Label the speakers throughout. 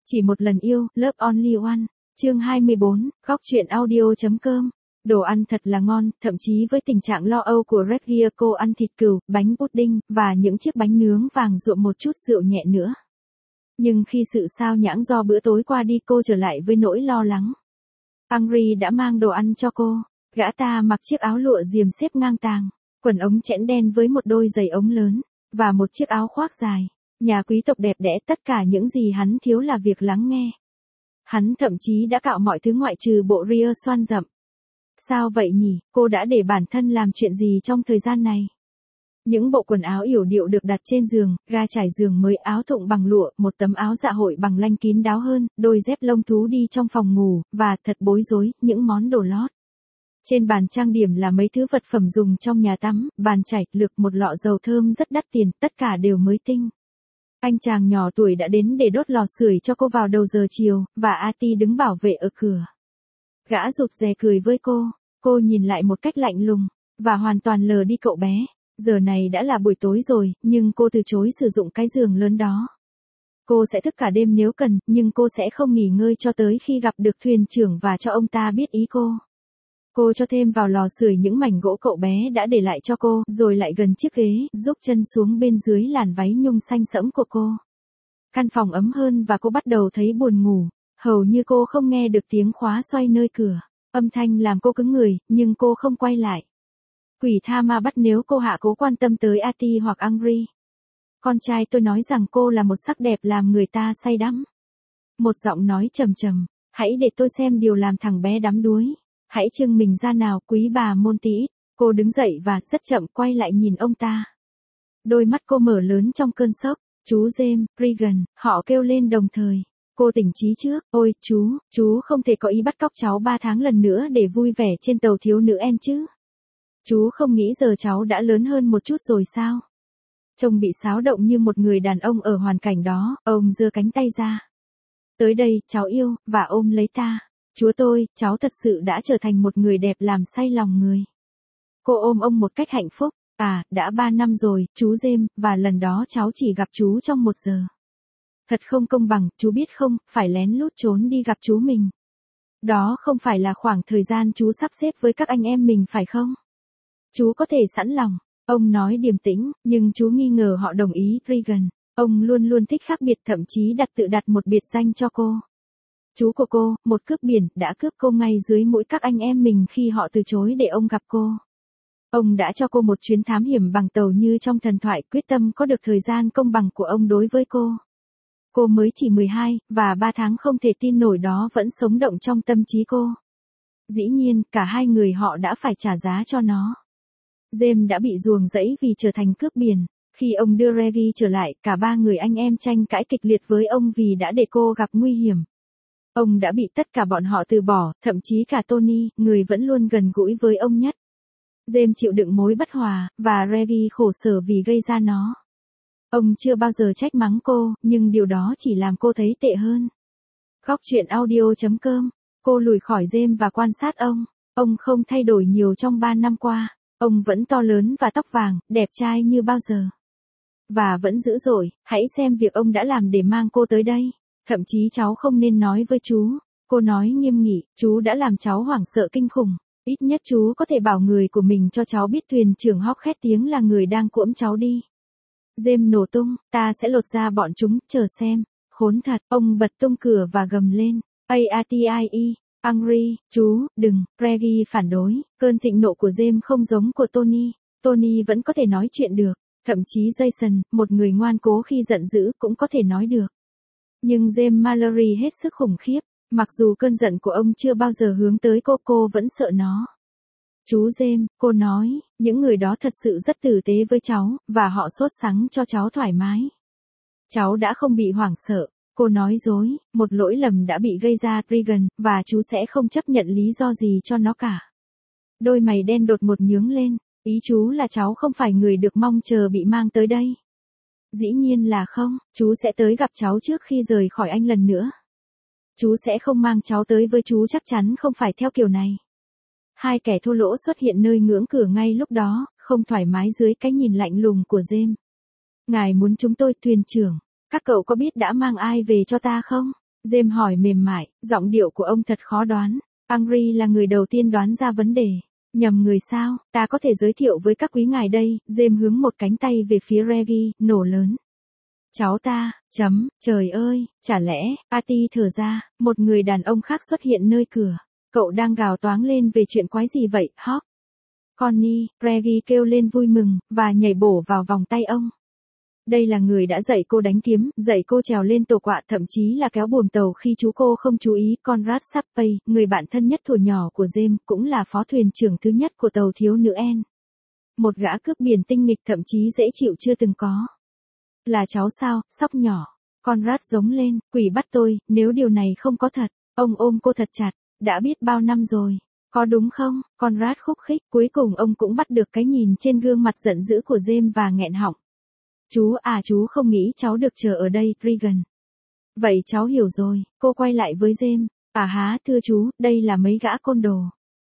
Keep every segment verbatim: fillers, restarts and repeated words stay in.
Speaker 1: Chỉ một lần yêu, Love Only One, chương hai mươi bốn, góc truyện audio.com. Đồ ăn thật là ngon, thậm chí với tình trạng lo âu của Reggie, cô ăn thịt cừu, bánh pudding, và những chiếc bánh nướng vàng rượu một chút rượu nhẹ nữa. Nhưng khi sự sao nhãng do bữa tối qua đi, cô trở lại với nỗi lo lắng. Henry đã mang đồ ăn cho cô. Gã ta mặc chiếc áo lụa diềm xếp ngang tàng, quần ống chẽn đen với một đôi giày ống lớn, và một chiếc áo khoác dài. Nhà quý tộc đẹp đẽ, tất cả những gì hắn thiếu là việc lắng nghe. Hắn thậm chí đã cạo mọi thứ ngoại trừ bộ ria xoăn rậm. Sao vậy nhỉ, cô đã để bản thân làm chuyện gì trong thời gian này? Những bộ quần áo yểu điệu được đặt trên giường, ga trải giường mới, áo thụng bằng lụa, một tấm áo dạ hội bằng lanh kín đáo hơn, đôi dép lông thú đi trong phòng ngủ, và thật bối rối, những món đồ lót. Trên bàn trang điểm là mấy thứ vật phẩm dùng trong nhà tắm, bàn chải, lược, một lọ dầu thơm rất đắt tiền, tất cả đều mới tinh. Anh chàng nhỏ tuổi đã đến để đốt lò sưởi cho cô vào đầu giờ chiều, và Ati đứng bảo vệ ở cửa. Gã rụt rè cười với cô, cô nhìn lại một cách lạnh lùng, và hoàn toàn lờ đi cậu bé. Giờ này đã là buổi tối rồi, nhưng cô từ chối sử dụng cái giường lớn đó. Cô sẽ thức cả đêm nếu cần, nhưng cô sẽ không nghỉ ngơi cho tới khi gặp được thuyền trưởng và cho ông ta biết ý cô. Cô cho thêm vào lò sưởi những mảnh gỗ cậu bé đã để lại cho cô, rồi lại gần chiếc ghế, giúp chân xuống bên dưới làn váy nhung xanh sẫm của cô. Căn phòng ấm hơn và cô bắt đầu thấy buồn ngủ, hầu như cô không nghe được tiếng khóa xoay nơi cửa. Âm thanh làm cô cứng người, nhưng cô không quay lại. Quỷ tha ma bắt nếu cô hạ cố quan tâm tới Ati hoặc Henry. Con trai tôi nói rằng cô là một sắc đẹp làm người ta say đắm. Một giọng nói trầm trầm, hãy để tôi xem điều làm thằng bé đắm đuối. Hãy trưng mình ra nào, quý bà Monty. Cô đứng dậy và rất chậm quay lại nhìn ông ta. Đôi mắt cô mở lớn trong cơn sốc. Chú James, Regan, họ kêu lên đồng thời. Cô tỉnh trí trước. Ôi, chú, chú không thể có ý bắt cóc cháu ba tháng lần nữa để vui vẻ trên tàu thiếu nữ En chứ. Chú không nghĩ giờ cháu đã lớn hơn một chút rồi sao? Trông bị xáo động như một người đàn ông ở hoàn cảnh đó, ông giơ cánh tay ra. Tới đây, cháu yêu, và ôm lấy ta. Chúa tôi, cháu thật sự đã trở thành một người đẹp làm say lòng người. Cô ôm ông một cách hạnh phúc. À, đã ba năm rồi, chú James, và lần đó cháu chỉ gặp chú trong một giờ. Thật không công bằng, chú biết không, phải lén lút trốn đi gặp chú mình. Đó không phải là khoảng thời gian chú sắp xếp với các anh em mình phải không? Chú có thể sẵn lòng. Ông nói điềm tĩnh, nhưng chú nghi ngờ họ đồng ý, Regan. Ông luôn luôn thích khác biệt, thậm chí đặt tự đặt một biệt danh cho cô. Chú của cô, một cướp biển, đã cướp cô ngay dưới mũi các anh em mình khi họ từ chối để ông gặp cô. Ông đã cho cô một chuyến thám hiểm bằng tàu như trong thần thoại, quyết tâm có được thời gian công bằng của ông đối với cô. Cô mới chỉ mười hai, và ba tháng không thể tin nổi đó vẫn sống động trong tâm trí cô. Dĩ nhiên, cả hai người họ đã phải trả giá cho nó. James đã bị ruồng rẫy vì trở thành cướp biển. Khi ông đưa Reggie trở lại, cả ba người anh em tranh cãi kịch liệt với ông vì đã để cô gặp nguy hiểm. Ông đã bị tất cả bọn họ từ bỏ, thậm chí cả Tony, người vẫn luôn gần gũi với ông nhất. James chịu đựng mối bất hòa, và Reggie khổ sở vì gây ra nó. Ông chưa bao giờ trách mắng cô, nhưng điều đó chỉ làm cô thấy tệ hơn. Góc truyện audio.com. Cô lùi khỏi James và quan sát ông. Ông không thay đổi nhiều trong ba năm qua. Ông vẫn to lớn và tóc vàng, đẹp trai như bao giờ. Và vẫn dữ dội, hãy xem việc ông đã làm để mang cô tới đây. Thậm chí cháu không nên nói với chú. Cô nói nghiêm nghị, chú đã làm cháu hoảng sợ kinh khủng. Ít nhất chú có thể bảo người của mình cho cháu biết thuyền trưởng hóc khét tiếng là người đang cuỗm cháu đi. James nổ tung, ta sẽ lột ra bọn chúng, chờ xem. Khốn thật, ông bật tung cửa và gầm lên. Atie, Henry, chú, đừng, Reggie phản đối. Cơn thịnh nộ của James không giống của Tony. Tony vẫn có thể nói chuyện được. Thậm chí Jason, một người ngoan cố khi giận dữ, cũng có thể nói được. Nhưng James Mallory hết sức khủng khiếp. Mặc dù cơn giận của ông chưa bao giờ hướng tới cô, cô vẫn sợ nó. Chú James, cô nói, những người đó thật sự rất tử tế với cháu, và họ sốt sắng cho cháu thoải mái. Cháu đã không bị hoảng sợ. Cô nói dối, một lỗi lầm đã bị gây ra, Regan, và chú sẽ không chấp nhận lý do gì cho nó cả. Đôi mày đen đột ngột nhướng lên, ý chú là cháu không phải người được mong chờ bị mang tới đây. Dĩ nhiên là không, chú sẽ tới gặp cháu trước khi rời khỏi anh lần nữa. Chú sẽ không mang cháu tới với chú, chắc chắn không phải theo kiểu này. Hai kẻ thô lỗ xuất hiện nơi ngưỡng cửa ngay lúc đó, không thoải mái dưới cái nhìn lạnh lùng của James. Ngài muốn chúng tôi, thuyền trưởng. Các cậu có biết đã mang ai về cho ta không? James hỏi mềm mại, giọng điệu của ông thật khó đoán. Henry là người đầu tiên đoán ra vấn đề. Nhầm người sao, ta có thể giới thiệu với các quý ngài đây. James hướng một cánh tay về phía Reggie, nổ lớn. Cháu ta, chấm, trời ơi, chả lẽ, Patty thở ra, một người đàn ông khác xuất hiện nơi cửa. Cậu đang gào toáng lên về chuyện quái gì vậy, Hawk? Connie, Reggie kêu lên vui mừng, và nhảy bổ vào vòng tay ông. Đây là người đã dạy cô đánh kiếm, dạy cô trèo lên tổ quạ, thậm chí là kéo buồm tàu khi chú cô không chú ý. Conrad Sappey, người bạn thân nhất thuở nhỏ của James, cũng là phó thuyền trưởng thứ nhất của tàu thiếu nữ Anne. Một gã cướp biển tinh nghịch thậm chí dễ chịu chưa từng có. Là cháu sao, sóc nhỏ. Conrad giống lên, quỷ bắt tôi, nếu điều này không có thật. Ông ôm cô thật chặt, đã biết bao năm rồi. Có đúng không? Conrad khúc khích, cuối cùng ông cũng bắt được cái nhìn trên gương mặt giận dữ của James và nghẹn họng. Chú à, chú không nghĩ cháu được chờ ở đây, Regan. Vậy cháu hiểu rồi, cô quay lại với James. À há, thưa chú, đây là mấy gã côn đồ.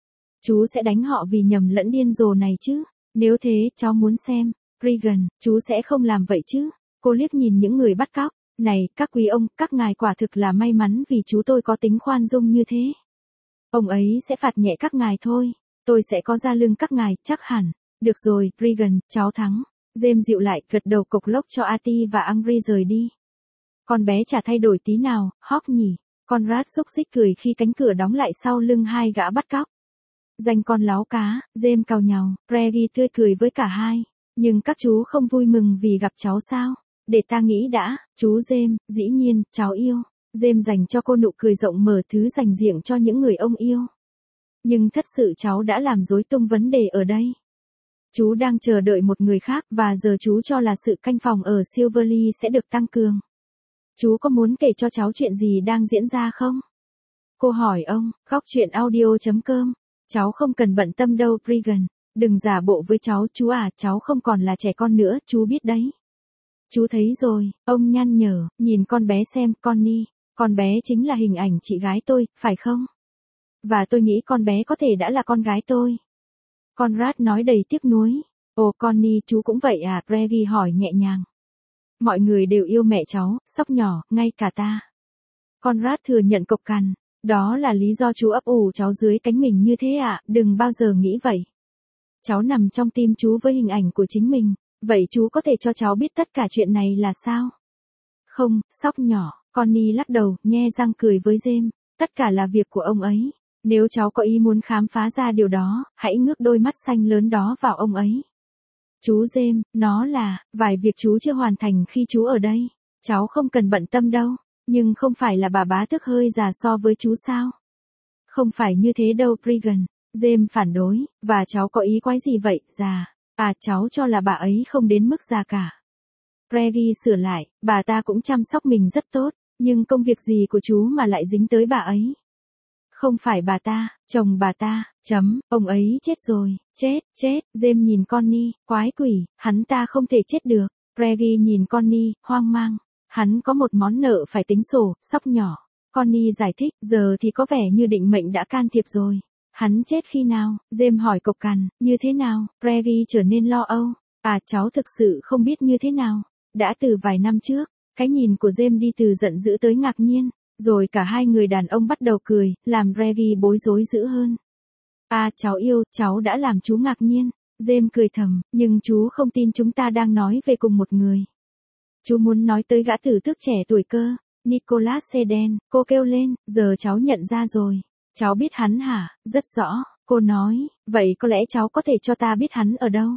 Speaker 1: Chú sẽ đánh họ vì nhầm lẫn điên rồ này chứ. Nếu thế, cháu muốn xem. Regan, chú sẽ không làm vậy chứ. Cô liếc nhìn những người bắt cóc. Này, các quý ông, các ngài quả thực là may mắn vì chú tôi có tính khoan dung như thế. Ông ấy sẽ phạt nhẹ các ngài thôi. Tôi sẽ có ra lưng các ngài, chắc hẳn. Được rồi, Regan, cháu thắng. James dịu lại, gật đầu cộc lốc cho Artie và Henry rời đi. Con bé chả thay đổi tí nào, Hawk nhỉ. Conrad xúc xích cười khi cánh cửa đóng lại sau lưng hai gã bắt cóc. Danh con láo cá, James cào nhàu, Reggie tươi cười với cả hai. Nhưng các chú không vui mừng vì gặp cháu sao? Để ta nghĩ đã, chú James, dĩ nhiên, cháu yêu. James dành cho cô nụ cười rộng mở, thứ dành riêng cho những người ông yêu. Nhưng thật sự cháu đã làm rối tung vấn đề ở đây. Chú đang chờ đợi một người khác và giờ chú cho là sự canh phòng ở Silverlea sẽ được tăng cường. Chú có muốn kể cho cháu chuyện gì đang diễn ra không? Cô hỏi ông, góc chuyện audio chấm com. Cháu không cần bận tâm đâu, Regan. Đừng giả bộ với cháu, chú à, cháu không còn là trẻ con nữa, chú biết đấy. Chú thấy rồi, ông nhăn nhở, nhìn con bé xem, Connie. Con bé chính là hình ảnh chị gái tôi, phải không? Và tôi nghĩ con bé có thể đã là con gái tôi. Conrad nói đầy tiếc nuối. Ồ Connie, chú cũng vậy à? Reggie hỏi nhẹ nhàng. Mọi người đều yêu mẹ cháu, sóc nhỏ, ngay cả ta. Conrad thừa nhận cộc cằn. Đó là lý do chú ấp ủ cháu dưới cánh mình như thế ạ, à? Đừng bao giờ nghĩ vậy. Cháu nằm trong tim chú với hình ảnh của chính mình. Vậy chú có thể cho cháu biết tất cả chuyện này là sao? Không, sóc nhỏ. Connie lắc đầu, nhe răng cười với James. Tất cả là việc của ông ấy. Nếu cháu có ý muốn khám phá ra điều đó, hãy ngước đôi mắt xanh lớn đó vào ông ấy. Chú James, nó là, vài việc chú chưa hoàn thành khi chú ở đây. Cháu không cần bận tâm đâu, nhưng không phải là bà bá tước hơi già so với chú sao? Không phải như thế đâu, Regan. James phản đối, và cháu có ý quái gì vậy, già? À, cháu cho là bà ấy không đến mức già cả. Reggie sửa lại, bà ta cũng chăm sóc mình rất tốt, nhưng công việc gì của chú mà lại dính tới bà ấy? Không phải bà ta, chồng bà ta, chấm, ông ấy chết rồi, chết, chết, James nhìn Connie, quái quỷ, hắn ta không thể chết được. Reggie nhìn Connie, hoang mang, hắn có một món nợ phải tính sổ, sóc nhỏ. Connie giải thích, giờ thì có vẻ như định mệnh đã can thiệp rồi. Hắn chết khi nào? James hỏi cộc cằn, như thế nào? Reggie trở nên lo âu. À, cháu thực sự không biết như thế nào. Đã từ vài năm trước, cái nhìn của James đi từ giận dữ tới ngạc nhiên. Rồi cả hai người đàn ông bắt đầu cười, làm Reggie bối rối dữ hơn. À, cháu yêu, cháu đã làm chú ngạc nhiên. James cười thầm, nhưng chú không tin chúng ta đang nói về cùng một người. Chú muốn nói tới gã tử tước trẻ tuổi cơ. Nicholas Sedan, cô kêu lên, giờ cháu nhận ra rồi. Cháu biết hắn hả? Rất rõ, cô nói, vậy có lẽ cháu có thể cho ta biết hắn ở đâu?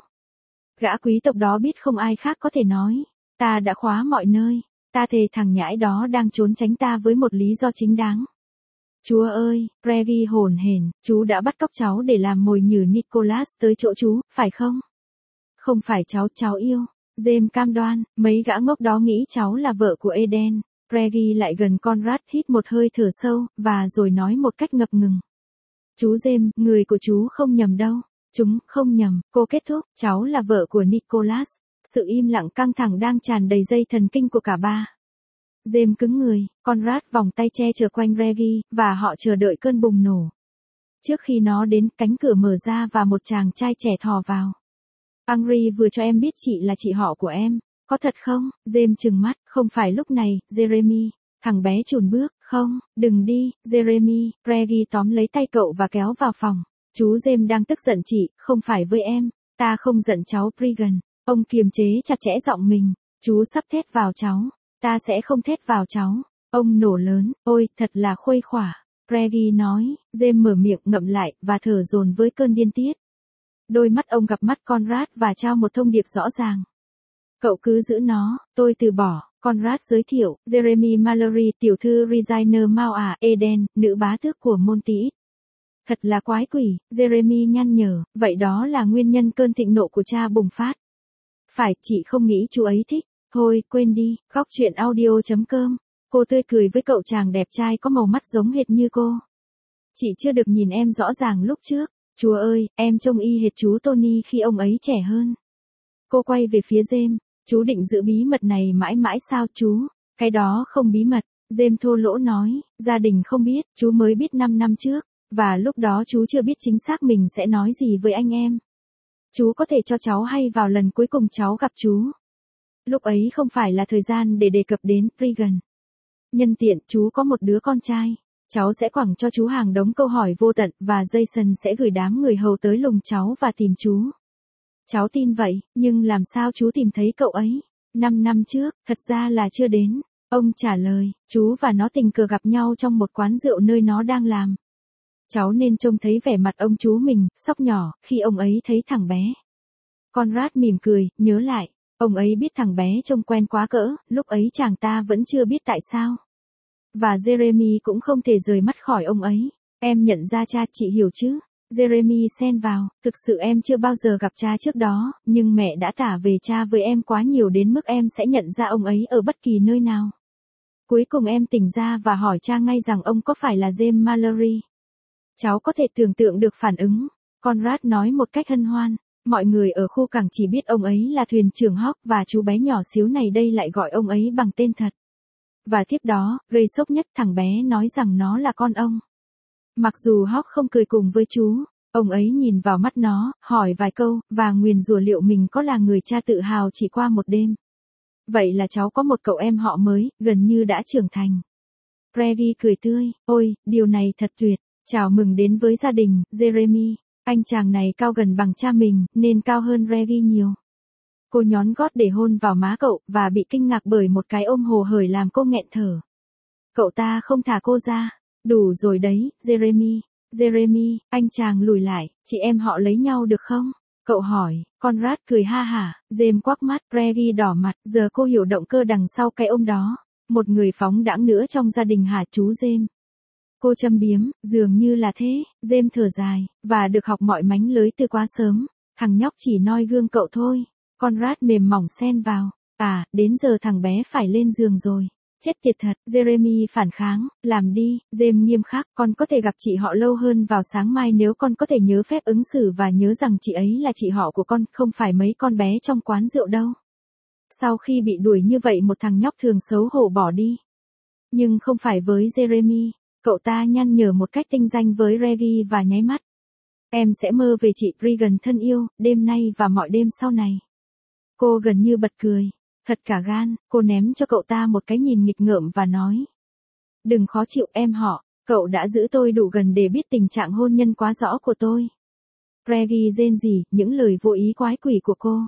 Speaker 1: Gã quý tộc đó biết không ai khác có thể nói. Ta đã khóa mọi nơi. Ta thề thằng nhãi đó đang trốn tránh ta với một lý do chính đáng. Chúa ơi, Reggie hồn hển, chú đã bắt cóc cháu để làm mồi nhử Nicholas tới chỗ chú, phải không? Không phải cháu, cháu yêu. James cam đoan, mấy gã ngốc đó nghĩ cháu là vợ của Eden. Reggie lại gần Conrad, hít một hơi thở sâu, và rồi nói một cách ngập ngừng. Chú James, người của chú không nhầm đâu. Chúng không nhầm, cô kết thúc, cháu là vợ của Nicholas. Sự im lặng căng thẳng đang tràn đầy dây thần kinh của cả ba. James cứng người, Conrad vòng tay che chở quanh Reggie, và họ chờ đợi cơn bùng nổ. Trước khi nó đến, cánh cửa mở ra và một chàng trai trẻ thò vào. Henry vừa cho em biết chị là chị họ của em. Có thật không? James trừng mắt, không phải lúc này, Jeremy. Thằng bé chùn bước, không, đừng đi, Jeremy, Reggie tóm lấy tay cậu và kéo vào phòng. Chú James đang tức giận chị, không phải với em, ta không giận cháu Pregan. Ông kiềm chế chặt chẽ giọng mình, chú sắp thét vào cháu, ta sẽ không thét vào cháu. Ông nổ lớn, ôi, thật là khuây khỏa. Reggie nói, James mở miệng ngậm lại và thở dồn với cơn điên tiết. Đôi mắt ông gặp mắt Conrad và trao một thông điệp rõ ràng. Cậu cứ giữ nó, tôi từ bỏ. Conrad giới thiệu, Jeremy Mallory, tiểu thư Regina Mao à, Eden, nữ bá tước của Monty. Thật là quái quỷ, Jeremy nhăn nhở, vậy đó là nguyên nhân cơn thịnh nộ của cha bùng phát. Phải, chị không nghĩ chú ấy thích. Thôi, quên đi, góc chuyện audio chấm com. Cô tươi cười với cậu chàng đẹp trai có màu mắt giống hệt như cô. Chị chưa được nhìn em rõ ràng lúc trước. Chúa ơi, em trông y hệt chú Tony khi ông ấy trẻ hơn. Cô quay về phía James. Chú định giữ bí mật này mãi mãi sao chú? Cái đó không bí mật. James thô lỗ nói, gia đình không biết, chú mới biết năm năm trước. Và lúc đó chú chưa biết chính xác mình sẽ nói gì với anh em. Chú có thể cho cháu hay vào lần cuối cùng cháu gặp chú. Lúc ấy không phải là thời gian để đề cập đến Pregan. Nhân tiện chú có một đứa con trai. Cháu sẽ quẳng cho chú hàng đống câu hỏi vô tận và Jason sẽ gửi đám người hầu tới lùng cháu và tìm chú. Cháu tin vậy, nhưng làm sao chú tìm thấy cậu ấy? Năm năm trước, thật ra là chưa đến. Ông trả lời, chú và nó tình cờ gặp nhau trong một quán rượu nơi nó đang làm. Cháu nên trông thấy vẻ mặt ông chú mình, sóc nhỏ, khi ông ấy thấy thằng bé. Conrad mỉm cười, nhớ lại, ông ấy biết thằng bé trông quen quá cỡ, lúc ấy chàng ta vẫn chưa biết tại sao. Và Jeremy cũng không thể rời mắt khỏi ông ấy. Em nhận ra cha, chị hiểu chứ? Jeremy xen vào, thực sự em chưa bao giờ gặp cha trước đó, nhưng mẹ đã tả về cha với em quá nhiều đến mức em sẽ nhận ra ông ấy ở bất kỳ nơi nào. Cuối cùng em tỉnh ra và hỏi cha ngay rằng ông có phải là James Mallory. Cháu có thể tưởng tượng được phản ứng. Conrad nói một cách hân hoan. Mọi người ở khu cảng chỉ biết ông ấy là thuyền trưởng Hawk và chú bé nhỏ xíu này đây lại gọi ông ấy bằng tên thật. Và tiếp đó, gây sốc nhất, thằng bé nói rằng nó là con ông. Mặc dù Hawk không cười cùng với chú, ông ấy nhìn vào mắt nó, hỏi vài câu, và nguyền rủa liệu mình có là người cha tự hào chỉ qua một đêm. Vậy là cháu có một cậu em họ mới, gần như đã trưởng thành. Reggie cười tươi, ôi, điều này thật tuyệt. Chào mừng đến với gia đình, Jeremy. Anh chàng này cao gần bằng cha mình, nên cao hơn Reggie nhiều. Cô nhón gót để hôn vào má cậu, và bị kinh ngạc bởi một cái ôm hồ hởi làm cô nghẹn thở. Cậu ta không thả cô ra. Đủ rồi đấy, Jeremy. Jeremy, anh chàng lùi lại, chị em họ lấy nhau được không? Cậu hỏi. Conrad cười ha hả, James quắc mắt, Reggie đỏ mặt, giờ cô hiểu động cơ đằng sau cái ôm đó. Một người phóng đãng nữa trong gia đình hả chú James? Cô châm biếm, dường như là thế. James thở dài, và được học mọi mánh lới từ quá sớm. Thằng nhóc chỉ noi gương cậu thôi. Conrad mềm mỏng xen vào. À, đến giờ thằng bé phải lên giường rồi. Chết tiệt thật, Jeremy phản kháng, làm đi, James nghiêm khắc, con có thể gặp chị họ lâu hơn vào sáng mai nếu con có thể nhớ phép ứng xử và nhớ rằng chị ấy là chị họ của con, không phải mấy con bé trong quán rượu đâu. Sau khi bị đuổi như vậy một thằng nhóc thường xấu hổ bỏ đi. Nhưng không phải với Jeremy, cậu ta nhăn nhở một cách tinh danh với Reggie và nháy mắt. Em sẽ mơ về chị Pregan thân yêu, đêm nay và mọi đêm sau này. Cô gần như bật cười. Thật cả gan, cô ném cho cậu ta một cái nhìn nghịch ngợm và nói. Đừng khó chịu em họ, cậu đã giữ tôi đủ gần để biết tình trạng hôn nhân quá rõ của tôi. Reggie rên rỉ, những lời vô ý quái quỷ của cô.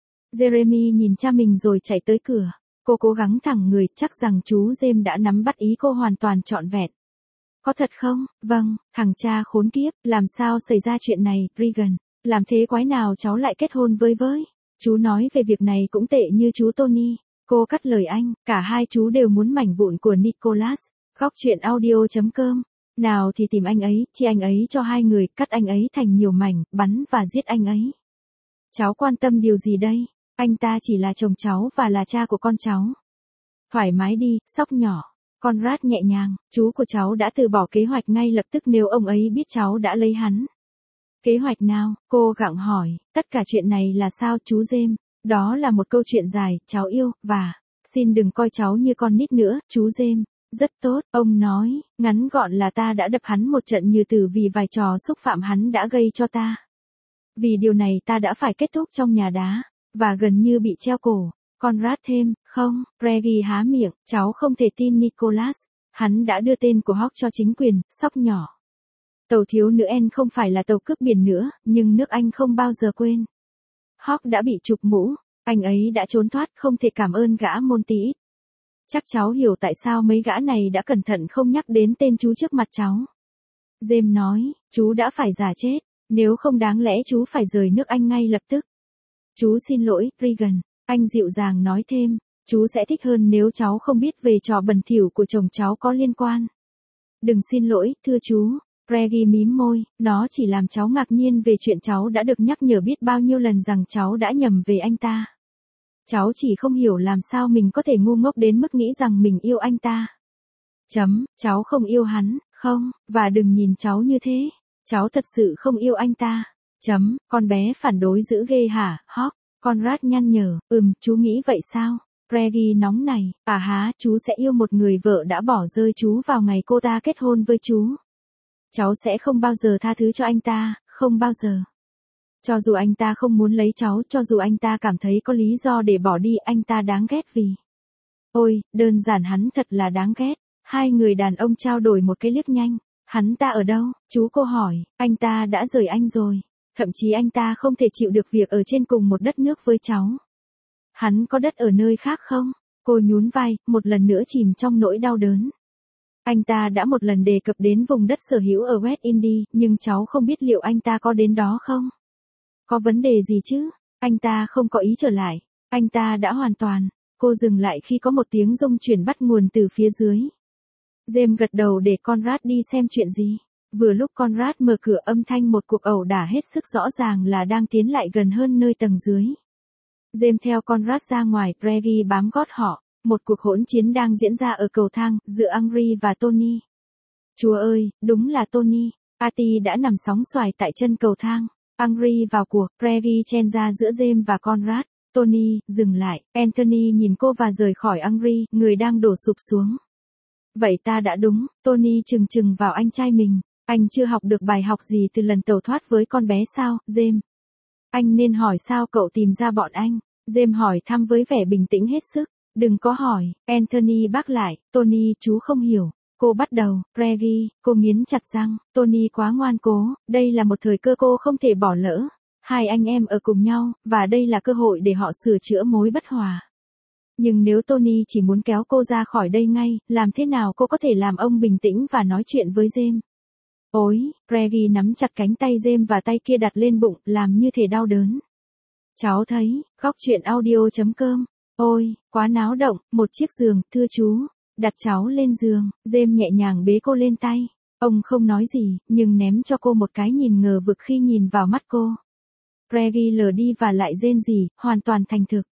Speaker 1: Jeremy nhìn cha mình rồi chạy tới cửa. Cô cố gắng thẳng người, chắc rằng chú James đã nắm bắt ý cô hoàn toàn trọn vẹn. Có thật không? Vâng, thằng cha khốn kiếp, làm sao xảy ra chuyện này, Pregan? Làm thế quái nào cháu lại kết hôn với với? Chú nói về việc này cũng tệ như chú Tony. Cô cắt lời anh, cả hai chú đều muốn mảnh vụn của Nicholas. Góc chuyện audio chấm com. Nào thì tìm anh ấy, chia anh ấy cho hai người, cắt anh ấy thành nhiều mảnh, bắn và giết anh ấy. Cháu quan tâm điều gì đây? Anh ta chỉ là chồng cháu và là cha của con cháu. Thoải mái đi, sóc nhỏ. Conrad nhẹ nhàng, chú của cháu đã từ bỏ kế hoạch ngay lập tức nếu ông ấy biết cháu đã lấy hắn. Kế hoạch nào? Cô gặng hỏi, tất cả chuyện này là sao chú James? Đó là một câu chuyện dài, cháu yêu, và, xin đừng coi cháu như con nít nữa, chú James. Rất tốt, ông nói, ngắn gọn là ta đã đập hắn một trận như tử vì vài trò xúc phạm hắn đã gây cho ta. Vì điều này ta đã phải kết thúc trong nhà đá, và gần như bị treo cổ. Conrad thêm, không, Reggie há miệng, cháu không thể tin Nicholas. Hắn đã đưa tên của Hawk cho chính quyền, sóc nhỏ. Tàu thiếu nữ N không phải là tàu cướp biển nữa, nhưng nước Anh không bao giờ quên. Hawk đã bị chụp mũ, anh ấy đã trốn thoát, không thể cảm ơn gã Monteith. Chắc cháu hiểu tại sao mấy gã này đã cẩn thận không nhắc đến tên chú trước mặt cháu. James nói, chú đã phải giả chết, nếu không đáng lẽ chú phải rời nước Anh ngay lập tức. Chú xin lỗi, Regan, anh dịu dàng nói thêm, chú sẽ thích hơn nếu cháu không biết về trò bẩn thỉu của chồng cháu có liên quan. Đừng xin lỗi, thưa chú. Reggie mím môi, nó chỉ làm cháu ngạc nhiên về chuyện cháu đã được nhắc nhở biết bao nhiêu lần rằng cháu đã nhầm về anh ta. Cháu chỉ không hiểu làm sao mình có thể ngu ngốc đến mức nghĩ rằng mình yêu anh ta. Chấm, cháu không yêu hắn, không, và đừng nhìn cháu như thế. Cháu thật sự không yêu anh ta. Chấm, con bé phản đối dữ ghê hả, Hawk? Conrad nhăn nhở, ừm, chú nghĩ vậy sao? Reggie nóng này, à há, chú sẽ yêu một người vợ đã bỏ rơi chú vào ngày cô ta kết hôn với chú. Cháu sẽ không bao giờ tha thứ cho anh ta, không bao giờ. Cho dù anh ta không muốn lấy cháu, cho dù anh ta cảm thấy có lý do để bỏ đi, anh ta đáng ghét vì. Ôi, đơn giản hắn thật là đáng ghét. Hai người đàn ông trao đổi một cái liếc nhanh. Hắn ta ở đâu? Chú cô hỏi, anh ta đã rời anh rồi. Thậm chí anh ta không thể chịu được việc ở trên cùng một đất nước với cháu. Hắn có đất ở nơi khác không? Cô nhún vai, một lần nữa chìm trong nỗi đau đớn. Anh ta đã một lần đề cập đến vùng đất sở hữu ở West Indies, nhưng cháu không biết liệu anh ta có đến đó không? Có vấn đề gì chứ? Anh ta không có ý trở lại. Anh ta đã hoàn toàn. Cô dừng lại khi có một tiếng rung chuyển bắt nguồn từ phía dưới. James gật đầu để Conrad đi xem chuyện gì. Vừa lúc Conrad mở cửa, âm thanh một cuộc ẩu đả hết sức rõ ràng là đang tiến lại gần hơn nơi tầng dưới. James theo Conrad ra ngoài, Reggie bám gót họ. Một cuộc hỗn chiến đang diễn ra ở cầu thang, giữa Henry và Tony. Chúa ơi, đúng là Tony. Patty đã nằm sóng xoài tại chân cầu thang. Henry vào cuộc, Reggie chen ra giữa James và Conrad. Tony, dừng lại. Anthony nhìn cô và rời khỏi Henry, người đang đổ sụp xuống. Vậy ta đã đúng, Tony chừng chừng vào anh trai mình. Anh chưa học được bài học gì từ lần tẩu thoát với con bé sao, James? Anh nên hỏi sao cậu tìm ra bọn anh. James hỏi thăm với vẻ bình tĩnh hết sức. Đừng có hỏi, Anthony bác lại, Tony chú không hiểu. Cô bắt đầu, Reggie, cô nghiến chặt răng, Tony quá ngoan cố, đây là một thời cơ cô không thể bỏ lỡ. Hai anh em ở cùng nhau, và đây là cơ hội để họ sửa chữa mối bất hòa. Nhưng nếu Tony chỉ muốn kéo cô ra khỏi đây ngay, làm thế nào cô có thể làm ông bình tĩnh và nói chuyện với James? Ôi, Reggie nắm chặt cánh tay James và tay kia đặt lên bụng, làm như thể đau đớn. Cháu thấy, góc chuyện audio chấm com. Ôi, quá náo động, một chiếc giường, thưa chú. Đặt cháu lên giường, James nhẹ nhàng bế cô lên tay. Ông không nói gì, nhưng ném cho cô một cái nhìn ngờ vực khi nhìn vào mắt cô. Reggie lờ đi và lại rên rỉ, hoàn toàn thành thực.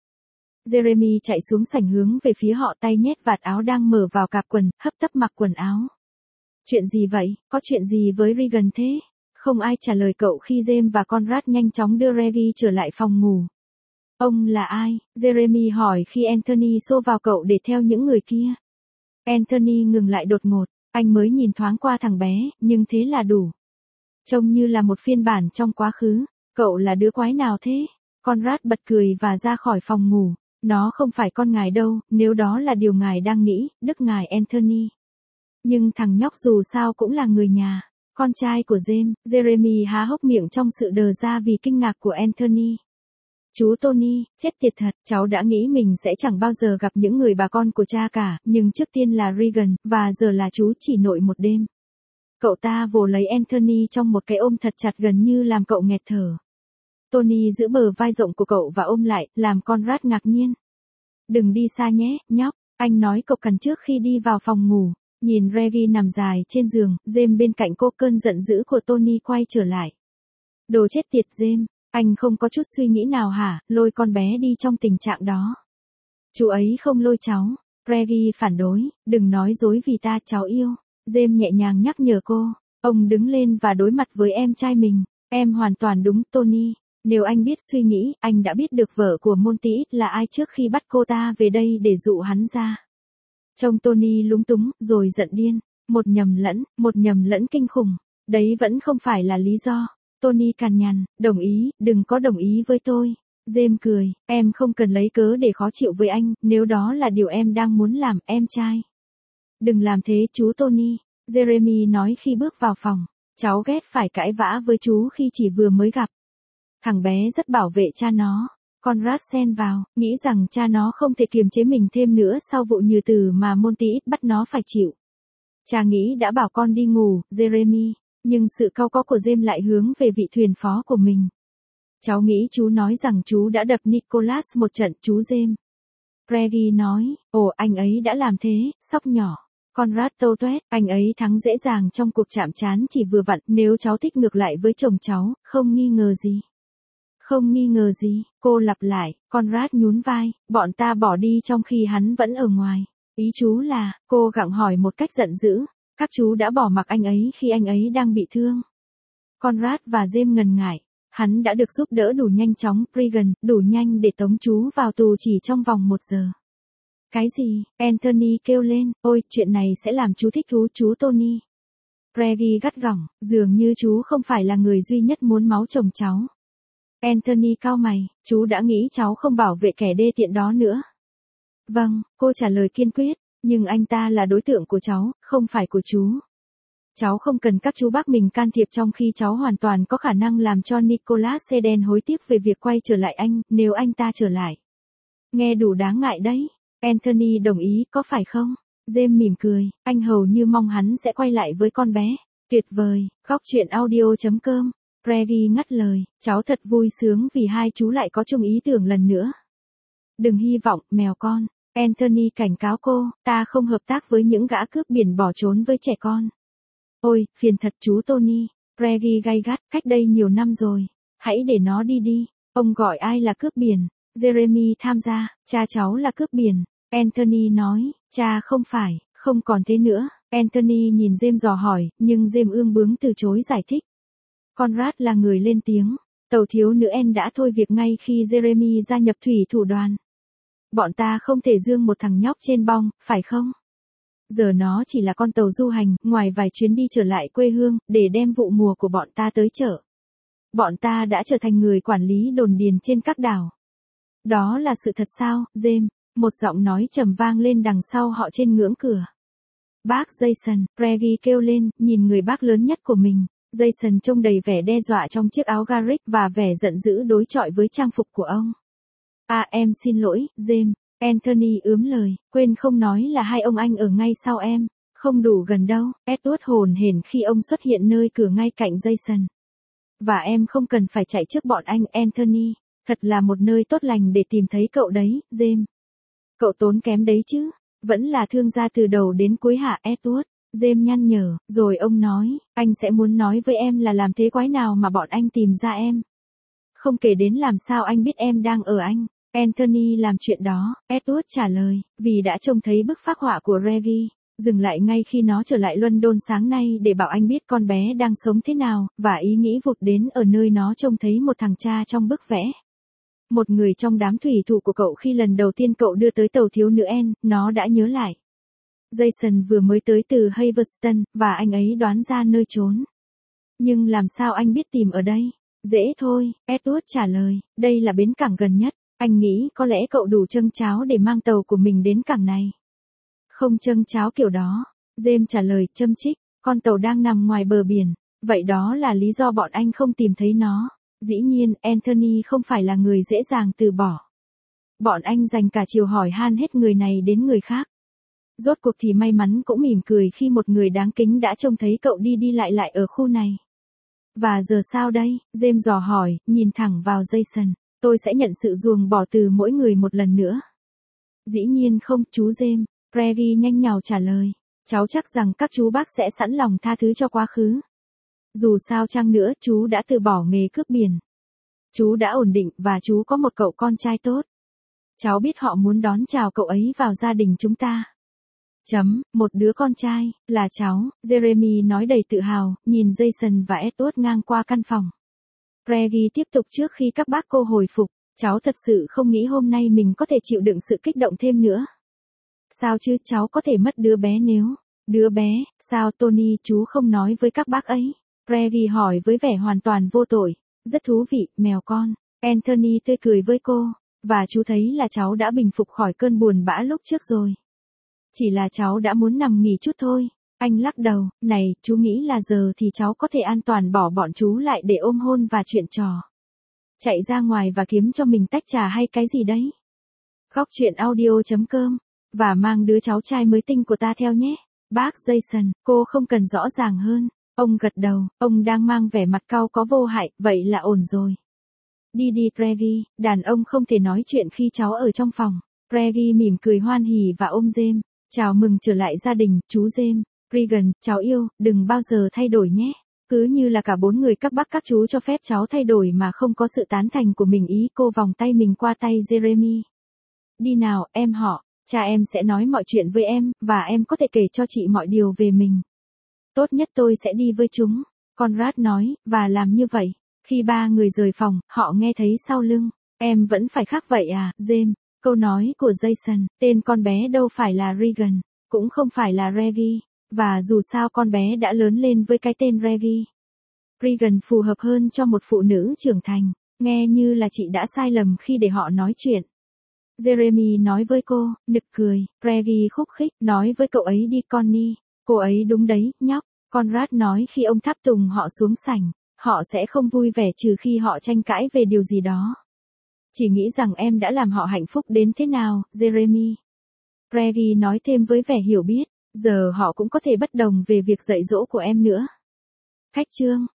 Speaker 1: Jeremy chạy xuống sảnh hướng về phía họ, tay nhét vạt áo đang mở vào cạp quần, hấp tấp mặc quần áo. Chuyện gì vậy, có chuyện gì với Regan thế? Không ai trả lời cậu khi James và Conrad nhanh chóng đưa Reggie trở lại phòng ngủ. Ông là ai? Jeremy hỏi khi Anthony xô vào cậu để theo những người kia. Anthony ngừng lại đột ngột, anh mới nhìn thoáng qua thằng bé, nhưng thế là đủ. Trông như là một phiên bản trong quá khứ, cậu là đứa quái nào thế? Conrad bật cười và ra khỏi phòng ngủ. Nó không phải con ngài đâu, nếu đó là điều ngài đang nghĩ, đức ngài Anthony. Nhưng thằng nhóc dù sao cũng là người nhà, con trai của James. Jeremy há hốc miệng trong sự đờ ra vì kinh ngạc của Anthony. Chú Tony, chết tiệt thật, cháu đã nghĩ mình sẽ chẳng bao giờ gặp những người bà con của cha cả, nhưng trước tiên là Regan, và giờ là chú chỉ nội một đêm. Cậu ta vồ lấy Anthony trong một cái ôm thật chặt gần như làm cậu nghẹt thở. Tony giữ bờ vai rộng của cậu và ôm lại, làm Conrad ngạc nhiên. Đừng đi xa nhé, nhóc, anh nói cộc cằn trước khi đi vào phòng ngủ. Nhìn Reggie nằm dài trên giường, James bên cạnh cô, cơn giận dữ của Tony quay trở lại. Đồ chết tiệt James, anh không có chút suy nghĩ nào hả, lôi con bé đi trong tình trạng đó. Chú ấy không lôi cháu. Reggie phản đối, đừng nói dối vì ta cháu yêu. James nhẹ nhàng nhắc nhở cô. Ông đứng lên và đối mặt với em trai mình. Em hoàn toàn đúng, Tony. Nếu anh biết suy nghĩ, anh đã biết được vợ của Monteith là ai trước khi bắt cô ta về đây để dụ hắn ra. Trông Tony lúng túng, rồi giận điên. Một nhầm lẫn, một nhầm lẫn kinh khủng. Đấy vẫn không phải là lý do. Tony cằn nhằn, đồng ý, đừng có đồng ý với tôi. James cười, em không cần lấy cớ để khó chịu với anh, nếu đó là điều em đang muốn làm, em trai. Đừng làm thế chú Tony, Jeremy nói khi bước vào phòng. Cháu ghét phải cãi vã với chú khi chỉ vừa mới gặp. Thằng bé rất bảo vệ cha nó. Conrad xen vào, nghĩ rằng cha nó không thể kiềm chế mình thêm nữa sau vụ nhừ từ mà Monty bắt nó phải chịu. Cha nghĩ đã bảo con đi ngủ, Jeremy, nhưng sự cau có của James lại hướng về vị thuyền phó của mình. Cháu nghĩ chú nói rằng chú đã đập Nicholas một trận, chú James. Reggie nói, ồ anh ấy đã làm thế, sóc nhỏ. Conrad tâu tuét, anh ấy thắng dễ dàng trong cuộc chạm trán chỉ vừa vặn, nếu cháu thích ngược lại với chồng cháu, không nghi ngờ gì. Không nghi ngờ gì, cô lặp lại, Conrad nhún vai, bọn ta bỏ đi trong khi hắn vẫn ở ngoài. Ý chú là, cô gặng hỏi một cách giận dữ, các chú đã bỏ mặc anh ấy khi anh ấy đang bị thương. Conrad và James ngần ngại, hắn đã được giúp đỡ đủ nhanh chóng, Pregan, đủ nhanh để tống chú vào tù chỉ trong vòng một giờ. Cái gì? Anthony kêu lên, ôi, chuyện này sẽ làm chú thích thú chú Tony. Reggie gắt gỏng, dường như chú không phải là người duy nhất muốn máu chồng cháu. Anthony cau mày, chú đã nghĩ cháu không bảo vệ kẻ đê tiện đó nữa. Vâng, cô trả lời kiên quyết, nhưng anh ta là đối tượng của cháu, không phải của chú. Cháu không cần các chú bác mình can thiệp trong khi cháu hoàn toàn có khả năng làm cho Nicholas Sedan hối tiếc về việc quay trở lại anh, nếu anh ta trở lại. Nghe đủ đáng ngại đấy. Anthony đồng ý, có phải không? James mỉm cười, anh hầu như mong hắn sẽ quay lại với con bé. Tuyệt vời, góc truyện audio chấm com. Reggie ngắt lời, cháu thật vui sướng vì hai chú lại có chung ý tưởng lần nữa. Đừng hy vọng, mèo con. Anthony cảnh cáo cô, ta không hợp tác với những gã cướp biển bỏ trốn với trẻ con. Ôi, phiền thật chú Tony. Reggie gay gắt, cách đây nhiều năm rồi. Hãy để nó đi đi. Ông gọi ai là cướp biển? Jeremy tham gia, cha cháu là cướp biển. Anthony nói, cha không phải, không còn thế nữa. Anthony nhìn James dò hỏi, nhưng James ương bướng từ chối giải thích. Conrad là người lên tiếng. Tàu thiếu nữ En đã thôi việc ngay khi Jeremy gia nhập thủy thủ đoàn. Bọn ta không thể dương một thằng nhóc trên bong, phải không? Giờ nó chỉ là con tàu du hành, ngoài vài chuyến đi trở lại quê hương, để đem vụ mùa của bọn ta tới chợ. Bọn ta đã trở thành người quản lý đồn điền trên các đảo. Đó là sự thật sao, James? Một giọng nói trầm vang lên đằng sau họ trên ngưỡng cửa. Bác Jason, Reggie kêu lên, nhìn người bác lớn nhất của mình. Jason trông đầy vẻ đe dọa trong chiếc áo Garrick và vẻ giận dữ đối chọi với trang phục của ông. À em xin lỗi, James. Anthony ướm lời, quên không nói là hai ông anh ở ngay sau em. Không đủ gần đâu. Edward hồn hển khi ông xuất hiện nơi cửa ngay cạnh Jason. Và em không cần phải chạy trước bọn anh, Anthony. Thật là một nơi tốt lành để tìm thấy cậu đấy, James. Cậu tốn kém đấy chứ. Vẫn là thương gia từ đầu đến cuối hả Edward? James nhăn nhở, rồi ông nói, anh sẽ muốn nói với em là làm thế quái nào mà bọn anh tìm ra em. Không kể đến làm sao anh biết em đang ở anh. Anthony làm chuyện đó, Edward trả lời, vì đã trông thấy bức phác họa của Reggie, dừng lại ngay khi nó trở lại London sáng nay để bảo anh biết con bé đang sống thế nào, và ý nghĩ vụt đến ở nơi nó trông thấy một thằng cha trong bức vẽ. Một người trong đám thủy thủ của cậu khi lần đầu tiên cậu đưa tới tàu thiếu nữ En, nó đã nhớ lại. Jason vừa mới tới từ Haverston, và anh ấy đoán ra nơi trốn. Nhưng làm sao anh biết tìm ở đây? Dễ thôi, Edward trả lời, đây là bến cảng gần nhất. Anh nghĩ có lẽ cậu đủ châng cháo để mang tàu của mình đến cảng này. Không châng cháo kiểu đó. James trả lời châm chích, con tàu đang nằm ngoài bờ biển. Vậy đó là lý do bọn anh không tìm thấy nó. Dĩ nhiên, Anthony không phải là người dễ dàng từ bỏ. Bọn anh dành cả chiều hỏi han hết người này đến người khác. Rốt cuộc thì may mắn cũng mỉm cười khi một người đáng kính đã trông thấy cậu đi đi lại lại ở khu này. Và giờ sao đây? James dò hỏi, nhìn thẳng vào Jason. Tôi sẽ nhận sự ruồng bỏ từ mỗi người một lần nữa. Dĩ nhiên không, chú James. Reggie nhanh nhảu trả lời. Cháu chắc rằng các chú bác sẽ sẵn lòng tha thứ cho quá khứ. Dù sao chăng nữa, chú đã từ bỏ nghề cướp biển. Chú đã ổn định và chú có một cậu con trai tốt. Cháu biết họ muốn đón chào cậu ấy vào gia đình chúng ta. Chấm, một đứa con trai, là cháu, Jeremy nói đầy tự hào, nhìn Jason và Edward ngang qua căn phòng. Reggie tiếp tục trước khi các bác cô hồi phục, cháu thật sự không nghĩ hôm nay mình có thể chịu đựng sự kích động thêm nữa. Sao chứ, cháu có thể mất đứa bé nếu... Đứa bé, sao Tony chú không nói với các bác ấy? Reggie hỏi với vẻ hoàn toàn vô tội. Rất thú vị, mèo con. Anthony tươi cười với cô, và chú thấy là cháu đã bình phục khỏi cơn buồn bã lúc trước rồi. Chỉ là cháu đã muốn nằm nghỉ chút thôi. Anh lắc đầu, này, chú nghĩ là giờ thì cháu có thể an toàn bỏ bọn chú lại để ôm hôn và chuyện trò. Chạy ra ngoài và kiếm cho mình tách trà hay cái gì đấy. Góc truyện audio chấm com. Và mang đứa cháu trai mới tinh của ta theo nhé. Bác Jason, cô không cần rõ ràng hơn. Ông gật đầu, ông đang mang vẻ mặt cau có vô hại, vậy là ổn rồi. Đi đi Reggie, đàn ông không thể nói chuyện khi cháu ở trong phòng. Reggie mỉm cười hoan hỉ và ôm James. Chào mừng trở lại gia đình, chú James. Regan, cháu yêu, đừng bao giờ thay đổi nhé. Cứ như là cả bốn người các bác các chú cho phép cháu thay đổi mà không có sự tán thành của mình. Ý cô vòng tay mình qua tay Jeremy. Đi nào, em họ, cha em sẽ nói mọi chuyện với em, và em có thể kể cho chị mọi điều về mình. Tốt nhất tôi sẽ đi với chúng, Conrad nói, và làm như vậy. Khi ba người rời phòng, họ nghe thấy sau lưng. Em vẫn phải khác vậy à, James? Câu nói của Jason, tên con bé đâu phải là Regan, cũng không phải là Reggie. Và dù sao con bé đã lớn lên với cái tên Reggie. Regan phù hợp hơn cho một phụ nữ trưởng thành, nghe như là chị đã sai lầm khi để họ nói chuyện. Jeremy nói với cô, nực cười, Reggie khúc khích, nói với cậu ấy đi Connie, cô ấy đúng đấy, nhóc. Conrad nói khi ông tháp tùng họ xuống sảnh, họ sẽ không vui vẻ trừ khi họ tranh cãi về điều gì đó. Chỉ nghĩ rằng em đã làm họ hạnh phúc đến thế nào, Jeremy. Reggie nói thêm với vẻ hiểu biết, giờ họ cũng có thể bất đồng về việc dạy dỗ của em nữa. Khách trương,